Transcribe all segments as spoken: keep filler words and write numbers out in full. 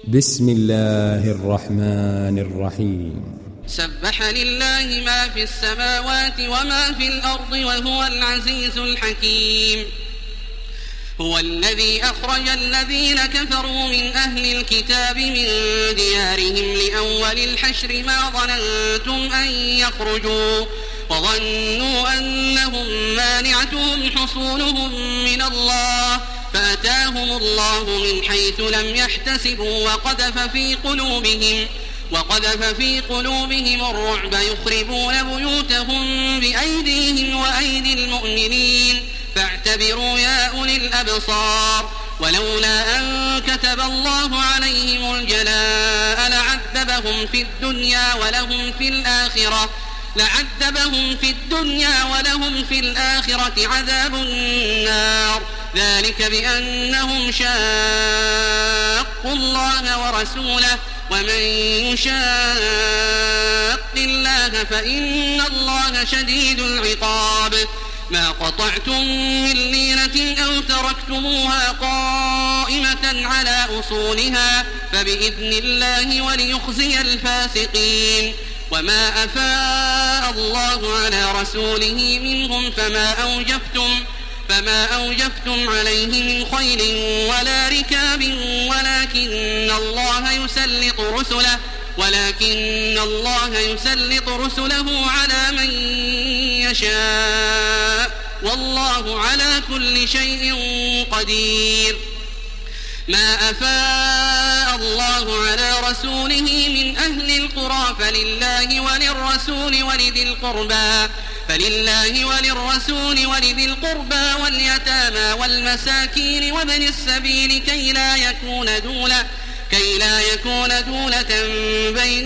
بسم الله الرحمن الرحيم. سبح لله ما في السماوات وما في الأرض وهو العزيز الحكيم. هو الذي أخرج الذين كفروا من أهل الكتاب من ديارهم لأول الحشر ما ظننتم أن يخرجوا وظنوا أنهم مانعتهم حصونهم من الله فأتاهم الله من حيث لم يحتسبوا وقذف في قلوبهم وقذف في قلوبهم الرعب يخربون بيوتهم بأيديهم وأيدي المؤمنين فاعتبروا يا أولي الأبصار. ولولا أن كتب الله عليهم الجلاء لعذبهم في الدنيا ولهم في الآخرة لعذبهم في الدنيا ولهم في الآخرة عذاب النار ذلك بأنهم شاقوا الله ورسوله ومن يشاق الله فإن الله شديد العقاب. ما قطعتم من لينة أو تركتموها قائمة على أصولها فبإذن الله وليخزي الفاسقين. وما أفاء الله على رسوله منهم فما أوجفتم فما أوجفتم عليه من خيل ولا ركاب ولكن الله يسلط رسله ولكن الله يسلط رسله على من يشاء والله على كل شيء قدير. ما أفاء الله على رسوله من أهل القرى فلله وللرسول ولذي القربى فلله وللرسول ولذي القربى واليتامى والمساكين وابن السبيل كي لا يكون دولة كي لا يكون دولة بين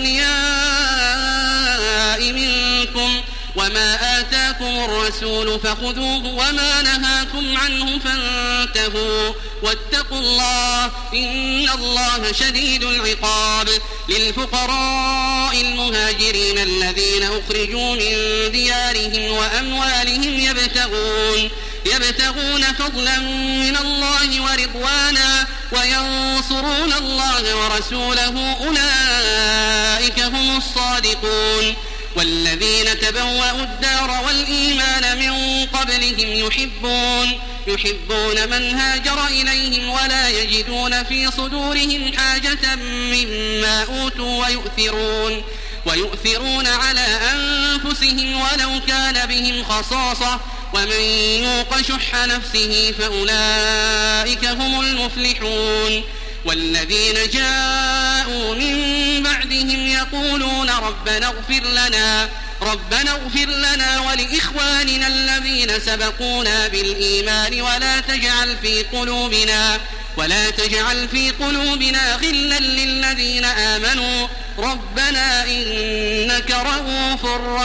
الأغنياء منكم وما آتاكم الرسول فخذوه وما نهاكم عنه فانتهوا واتقوا الله إن الله شديد العقاب. للفقراء المهاجرين الذين أخرجوا من ديارهم وأموالهم يبتغون يبتغون فضلا من الله ورضوانا وينصرون الله ورسوله أولئك هم الصادقون. والذين تبوأوا الدار والإيمان من قبلهم يحبون يحبون من هاجر إليهم ولا يجدون في صدورهم حاجة مما أوتوا ويؤثرون ويؤثرون على أنفسهم ولو كان بهم خصاصة ومن يوق شح نفسه فأولئك هم المفلحون. والذين جاءوا من بعدهم يقولون ربنا اغفر لنا ربنا اغفر لنا ولإخواننا الذين سبقونا بالإيمان ولا تجعل في قلوبنا ولا تجعل في قلوبنا غلا للذين آمنوا ربنا إنك رؤوف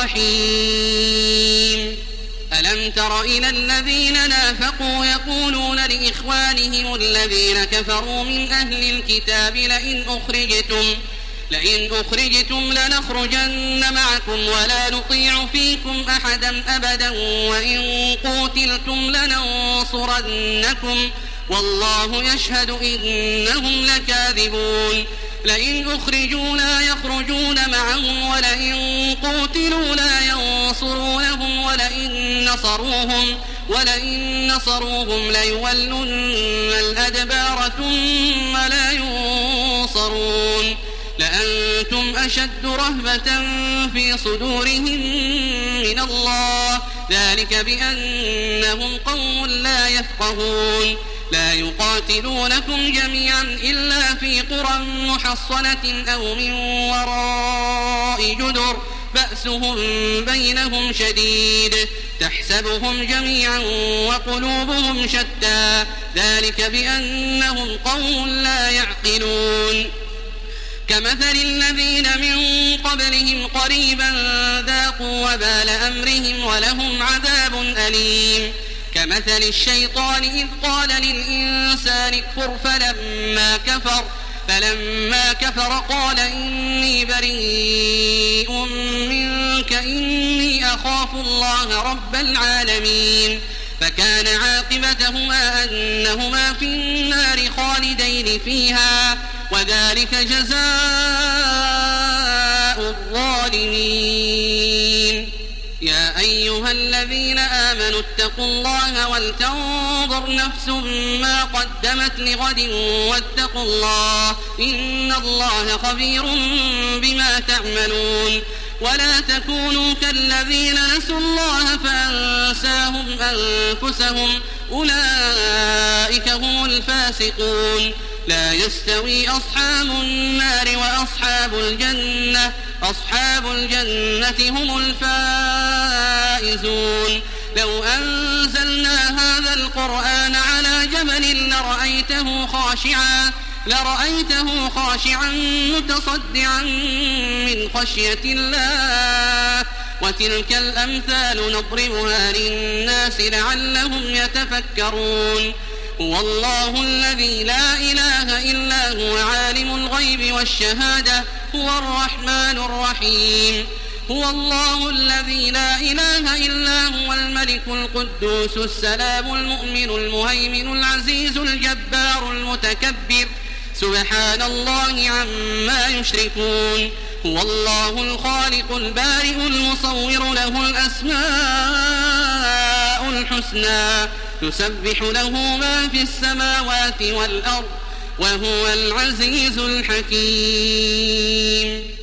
رحيم. ألم تر إلى الذين نافقوا يقولون لإخوانهم الذين كفروا من أهل الكتاب لئن أخرجتم لئن أخرجتم لنخرجن معكم ولا نطيع فيكم أحدا أبدا وإن قوتلتم لننصرنكم والله يشهد إنهم لكاذبون. لئن أخرجوا لا يخرجون معهم ولئن قوتلوا لا ينصرونهم ولئن نصروهم ولئن نصروهم ليولن الأدبار ثم لا ينصرون. لأنتم أشد رهبة في صدورهم من الله ذلك بأنهم قوم لا يفقهون. لا يقاتلونكم جميعا إلا في قرى محصنة أو من وراء جدر بأسهم بينهم شديد تحسبهم جميعا وقلوبهم شتى ذلك بأنهم قوم لا يعقلون. كمثل الذين من قبلهم قريبا ذاقوا وبال أمرهم ولهم عذاب أليم. كمثل الشيطان إذ قال للإنسان اكفر فلما كفر فلما كفر قال إني بريء منك إني أخاف الله رب العالمين. فكان عاقبتهما أنهما في النار خالدين فيها وذلك جزاء الظالمين. يا أيها الذين آمنوا اتقوا الله ولتنظر نفس ما قدمت لغد واتقوا الله إن الله خبير بما تعملون. ولا تكونوا كالذين نسوا الله فأنساهم أنفسهم أولئك هم الفاسقون. لا يستوي أصحاب النار وأصحاب الجنة أصحاب الجنة هم الفائزون. لو أنزلنا هذا القرآن على جبل لرأيته خاشعا لرأيته خاشعا متصدعا من خشية الله. وتلك الأمثال نضربها للناس لعلهم يتفكرون. هو الله الذي لا إله إلا هو عالم الغيب والشهادة هو الرحمن الرحيم. هو الله الذي لا إله إلا هو الملك القدوس السلام المؤمن المهيمن العزيز الجبار المتكبر سبحان الله عما يشركون. هو الله الخالق البارئ المصور له الأسماء الحسنى يسبح له ما في السماوات والأرض وهو العزيز الحكيم.